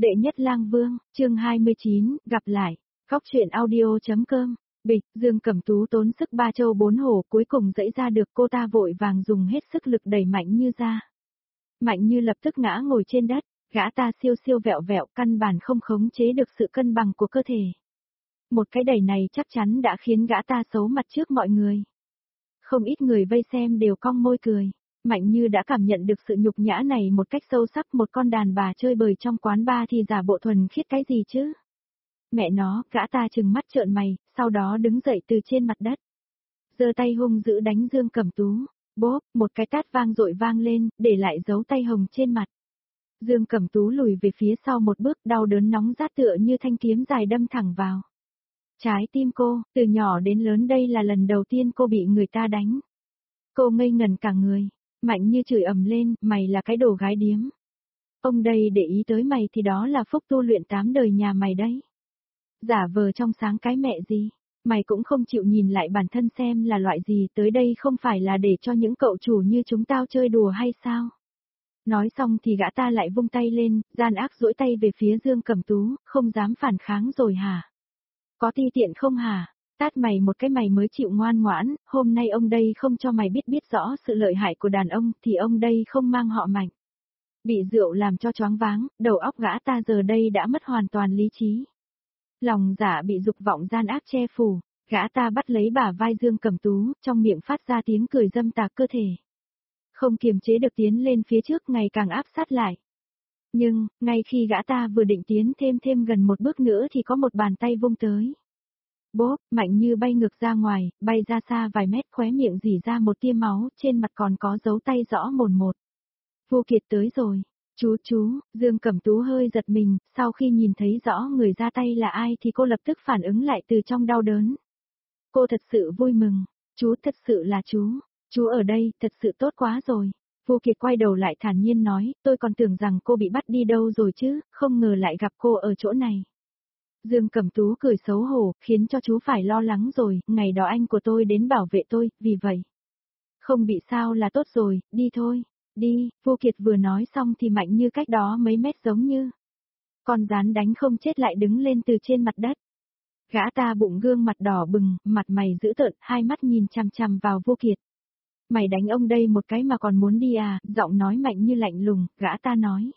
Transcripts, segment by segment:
Đệ nhất lang vương, chương 29, gặp lại. Góc truyện audio.com. Bịch, Dương Cẩm Tú tốn sức ba châu bốn hổ cuối cùng dẫy ra được, cô ta vội vàng dùng hết sức lực đẩy Mạnh Như ra. Mạnh Như lập tức ngã ngồi trên đất, gã ta siêu siêu vẹo vẹo, căn bản không khống chế được sự cân bằng của cơ thể. Một cái đẩy này chắc chắn đã khiến gã ta xấu mặt trước mọi người. Không ít người vây xem đều cong môi cười. Mạnh Như đã cảm nhận được sự nhục nhã này một cách sâu sắc, một con đàn bà chơi bời trong quán bar thì giả bộ thuần khiết cái gì chứ? Mẹ nó, gã ta trừng mắt trợn mày, sau đó đứng dậy từ trên mặt đất. Giơ tay hung dữ đánh Dương Cẩm Tú, bốp, một cái tát vang dội vang lên, để lại dấu tay hồng trên mặt. Dương Cẩm Tú lùi về phía sau một bước, đau đớn nóng rát tựa như thanh kiếm dài đâm thẳng vào trái tim cô. Từ nhỏ đến lớn đây là lần đầu tiên cô bị người ta đánh. Cô ngây ngần cả người. Mạnh Như chửi ầm lên, mày là cái đồ gái điếm. Ông đây để ý tới mày thì đó là phúc tu luyện 8 đời nhà mày đấy. Giả vờ trong sáng cái mẹ gì, mày cũng không chịu nhìn lại bản thân xem là loại gì, tới đây không phải là để cho những cậu chủ như chúng tao chơi đùa hay sao? Nói xong thì gã ta lại vung tay lên, gian ác duỗi tay về phía Dương Cẩm Tú, không dám phản kháng rồi hả? Có ti tiện không hả? Tát mày một cái mày mới chịu ngoan ngoãn, hôm nay ông đây không cho mày biết rõ sự lợi hại của đàn ông thì ông đây không mang họ Mạnh. Bị rượu làm cho choáng váng, đầu óc gã ta giờ đây đã mất hoàn toàn lý trí. Lòng dạ bị dục vọng gian ác che phủ, gã ta bắt lấy bả vai Dương Cẩm Tú, trong miệng phát ra tiếng cười dâm tà cơ thể. Không kiềm chế được tiến lên phía trước, ngày càng áp sát lại. Nhưng, ngay khi gã ta vừa định tiến thêm gần một bước nữa thì có một bàn tay vung tới. Bốp, Mạnh Như bay ngược ra ngoài, bay ra xa vài mét, khóe miệng rỉ ra một tia máu, trên mặt còn có dấu tay rõ mồn một. Vô Kiệt tới rồi. Chú, Dương Cẩm Tú hơi giật mình, sau khi nhìn thấy rõ người ra tay là ai thì cô lập tức phản ứng lại từ trong đau đớn. Cô thật sự vui mừng. Chú thật sự là chú ở đây, thật sự tốt quá rồi. Vô Kiệt quay đầu lại thản nhiên nói, tôi còn tưởng rằng cô bị bắt đi đâu rồi chứ, không ngờ lại gặp cô ở chỗ này. Dương Cẩm Tú cười xấu hổ, khiến cho chú phải lo lắng rồi, ngày đó anh của tôi đến bảo vệ tôi, vì vậy. Không bị sao là tốt rồi, đi thôi, đi. Vô Kiệt vừa nói xong thì Mạnh Như cách đó mấy mét giống như con rán đánh không chết lại đứng lên từ trên mặt đất. Gã ta bụng gương mặt đỏ bừng, mặt mày dữ tợn, hai mắt nhìn chằm chằm vào Vô Kiệt. Mày đánh ông đây một cái mà còn muốn đi à? Giọng nói Mạnh Như lạnh lùng, gã ta nói.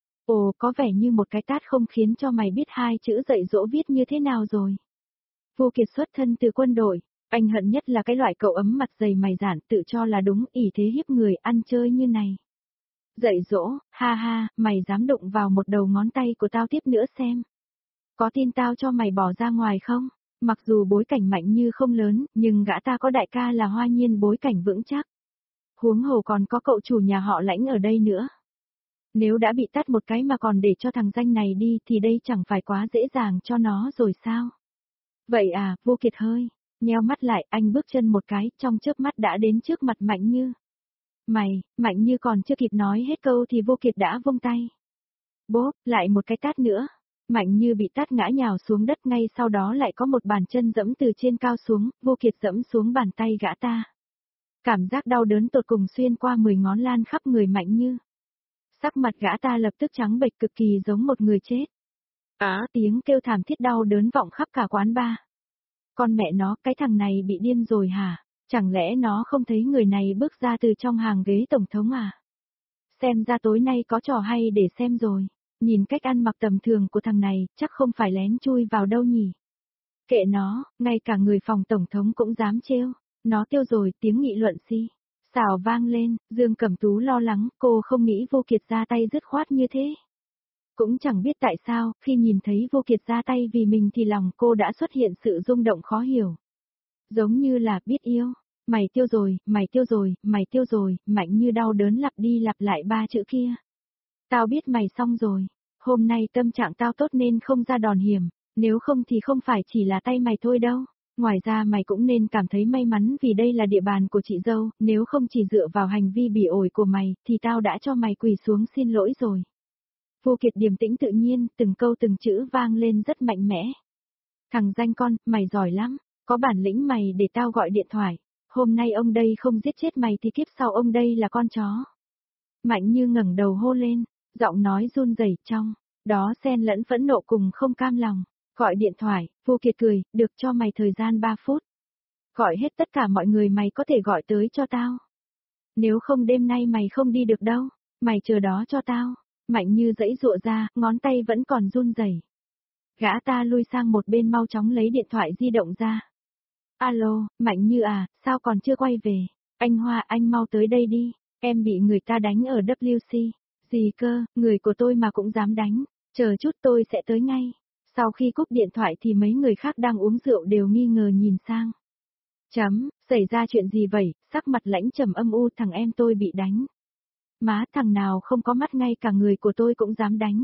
Ồ, có vẻ như một cái tát không khiến cho mày biết hai chữ dạy dỗ viết như thế nào rồi. Vô Kiệt xuất thân từ quân đội, anh hận nhất là cái loại cậu ấm mặt dày mày dạn tự cho là đúng, ỷ thế hiếp người, ăn chơi như này. Dạy dỗ, ha ha, mày dám đụng vào một đầu ngón tay của tao tiếp nữa xem. Có tin tao cho mày bỏ ra ngoài không? Mặc dù bối cảnh Mạnh Như không lớn, nhưng gã ta có đại ca là Hoa Nhiên, bối cảnh vững chắc. Huống hồ còn có cậu chủ nhà họ Lãnh ở đây nữa. Nếu đã bị tát một cái mà còn để cho thằng danh này đi thì đây chẳng phải quá dễ dàng cho nó rồi sao? Vậy à, Vô Kiệt hơi nheo mắt lại, anh bước chân một cái, trong chớp mắt đã đến trước mặt Mạnh Như. Mạnh Như còn chưa kịp nói hết câu thì Vô Kiệt đã vung tay. Bốp, lại một cái tát nữa. Mạnh Như bị tát ngã nhào xuống đất, ngay sau đó lại có một bàn chân dẫm từ trên cao xuống, Vô Kiệt dẫm xuống bàn tay gã ta. Cảm giác đau đớn tột cùng xuyên qua 10 ngón lan khắp người Mạnh Như. Sắc mặt gã ta lập tức trắng bệch, cực kỳ giống một người chết. Tiếng kêu thảm thiết đau đớn vọng khắp cả quán bar. Con mẹ nó, cái thằng này bị điên rồi hả? Chẳng lẽ nó không thấy người này bước ra từ trong hàng ghế tổng thống à? Xem ra tối nay có trò hay để xem rồi. Nhìn cách ăn mặc tầm thường của thằng này, chắc không phải lén chui vào đâu nhỉ? Kệ nó, ngay cả người phòng tổng thống cũng dám trêu. Nó tiêu rồi, tiếng nghị luận xào vang lên, Dương Cẩm Tú lo lắng, cô không nghĩ Vô Kiệt ra tay dứt khoát như thế. Cũng chẳng biết tại sao, khi nhìn thấy Vô Kiệt ra tay vì mình thì lòng cô đã xuất hiện sự rung động khó hiểu. Giống như là biết yêu, mày tiêu rồi, Mạnh Như đau đớn lặp đi lặp lại ba chữ kia. Tao biết mày xong rồi, hôm nay tâm trạng tao tốt nên không ra đòn hiểm, nếu không thì không phải chỉ là tay mày thôi đâu. Ngoài ra mày cũng nên cảm thấy may mắn vì đây là địa bàn của chị dâu, nếu không chỉ dựa vào hành vi bỉ ổi của mày, thì tao đã cho mày quỳ xuống xin lỗi rồi. Vô Kiệt điềm tĩnh tự nhiên, từng câu từng chữ vang lên rất mạnh mẽ. Thằng danh con, mày giỏi lắm, có bản lĩnh mày để tao gọi điện thoại, hôm nay ông đây không giết chết mày thì kiếp sau ông đây là con chó. Mạnh Như ngẩng đầu hô lên, giọng nói run rẩy trong đó xen lẫn phẫn nộ cùng không cam lòng. Gọi điện thoại, Vô Kiệt cười, được cho mày thời gian 3 phút. Gọi hết tất cả mọi người mày có thể gọi tới cho tao. Nếu không đêm nay mày không đi được đâu, mày chờ đó cho tao. Mạnh Như giãy giụa ra, ngón tay vẫn còn run rẩy. Gã ta lui sang một bên mau chóng lấy điện thoại di động ra. Alo, Mạnh Như à, sao còn chưa quay về? Anh Hoa, anh mau tới đây đi, em bị người ta đánh ở WC. Gì cơ, người của tôi mà cũng dám đánh, chờ chút tôi sẽ tới ngay. Sau khi cúp điện thoại thì mấy người khác đang uống rượu đều nghi ngờ nhìn sang. Xảy ra chuyện gì vậy, sắc mặt Lãnh Trầm âm u, thằng em tôi bị đánh. Má, thằng nào không có mắt ngay cả người của tôi cũng dám đánh.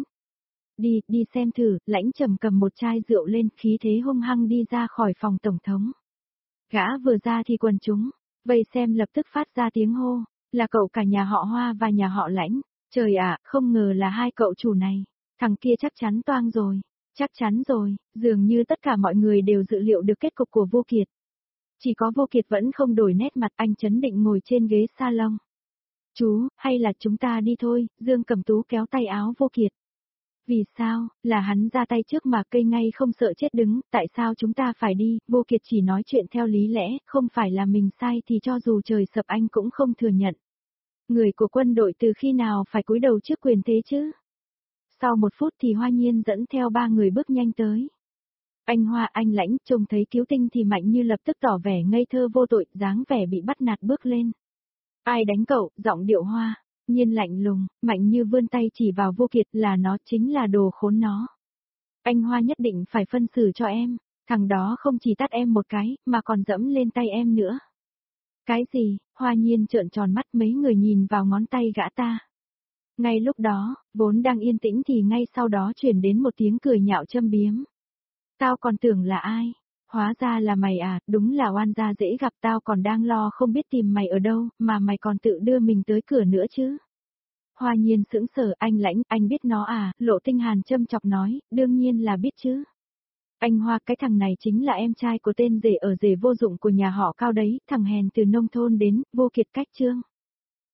Đi xem thử, Lãnh Trầm cầm một chai rượu lên, khí thế hung hăng đi ra khỏi phòng tổng thống. Gã vừa ra thì quần chúng, vây xem lập tức phát ra tiếng hô, là cậu cả nhà họ Hoa và nhà họ Lãnh. Trời ạ, không ngờ là hai cậu chủ này, thằng kia chắc chắn toang rồi, chắc chắn rồi, dường như tất cả mọi người đều dự liệu được kết cục của Vô Kiệt. Chỉ có Vô Kiệt vẫn không đổi nét mặt, anh chấn định ngồi trên ghế salon. Chú, hay là chúng ta đi thôi, Dương Cẩm Tú kéo tay áo Vô Kiệt. Vì sao, là hắn ra tay trước mà cây ngay không sợ chết đứng, tại sao chúng ta phải đi, Vô Kiệt chỉ nói chuyện theo lý lẽ, không phải là mình sai thì cho dù trời sập anh cũng không thừa nhận. Người của quân đội từ khi nào phải cúi đầu trước quyền thế chứ? Sau 1 phút thì Hoa Nhiên dẫn theo 3 người bước nhanh tới. Anh Hoa, anh Lãnh, trông thấy cứu tinh thì Mạnh Như lập tức tỏ vẻ ngây thơ vô tội, dáng vẻ bị bắt nạt bước lên. Ai đánh cậu, giọng điệu Hoa Nhiên lạnh lùng, Mạnh Như vươn tay chỉ vào Vô Kiệt, là nó, chính là đồ khốn nó. Anh Hoa nhất định phải phân xử cho em, thằng đó không chỉ tát em một cái, mà còn dẫm lên tay em nữa. Cái gì? Hoa Nhiên trợn tròn mắt, mấy người nhìn vào ngón tay gã ta. Ngay lúc đó, vốn đang yên tĩnh thì ngay sau đó chuyển đến một tiếng cười nhạo châm biếm. Tao còn tưởng là ai? Hóa ra là mày à, đúng là oan gia dễ gặp, tao còn đang lo không biết tìm mày ở đâu, mà mày còn tự đưa mình tới cửa nữa chứ. Hoa Nhiên sững sờ, anh Lãnh, anh biết nó à, Lộ Tinh Hàn châm chọc nói, đương nhiên là biết chứ. Anh Hoa, cái thằng này chính là em trai của tên rể ở rể vô dụng của nhà họ Cao đấy, thằng hèn từ nông thôn đến, Vô Kiệt cách Trương.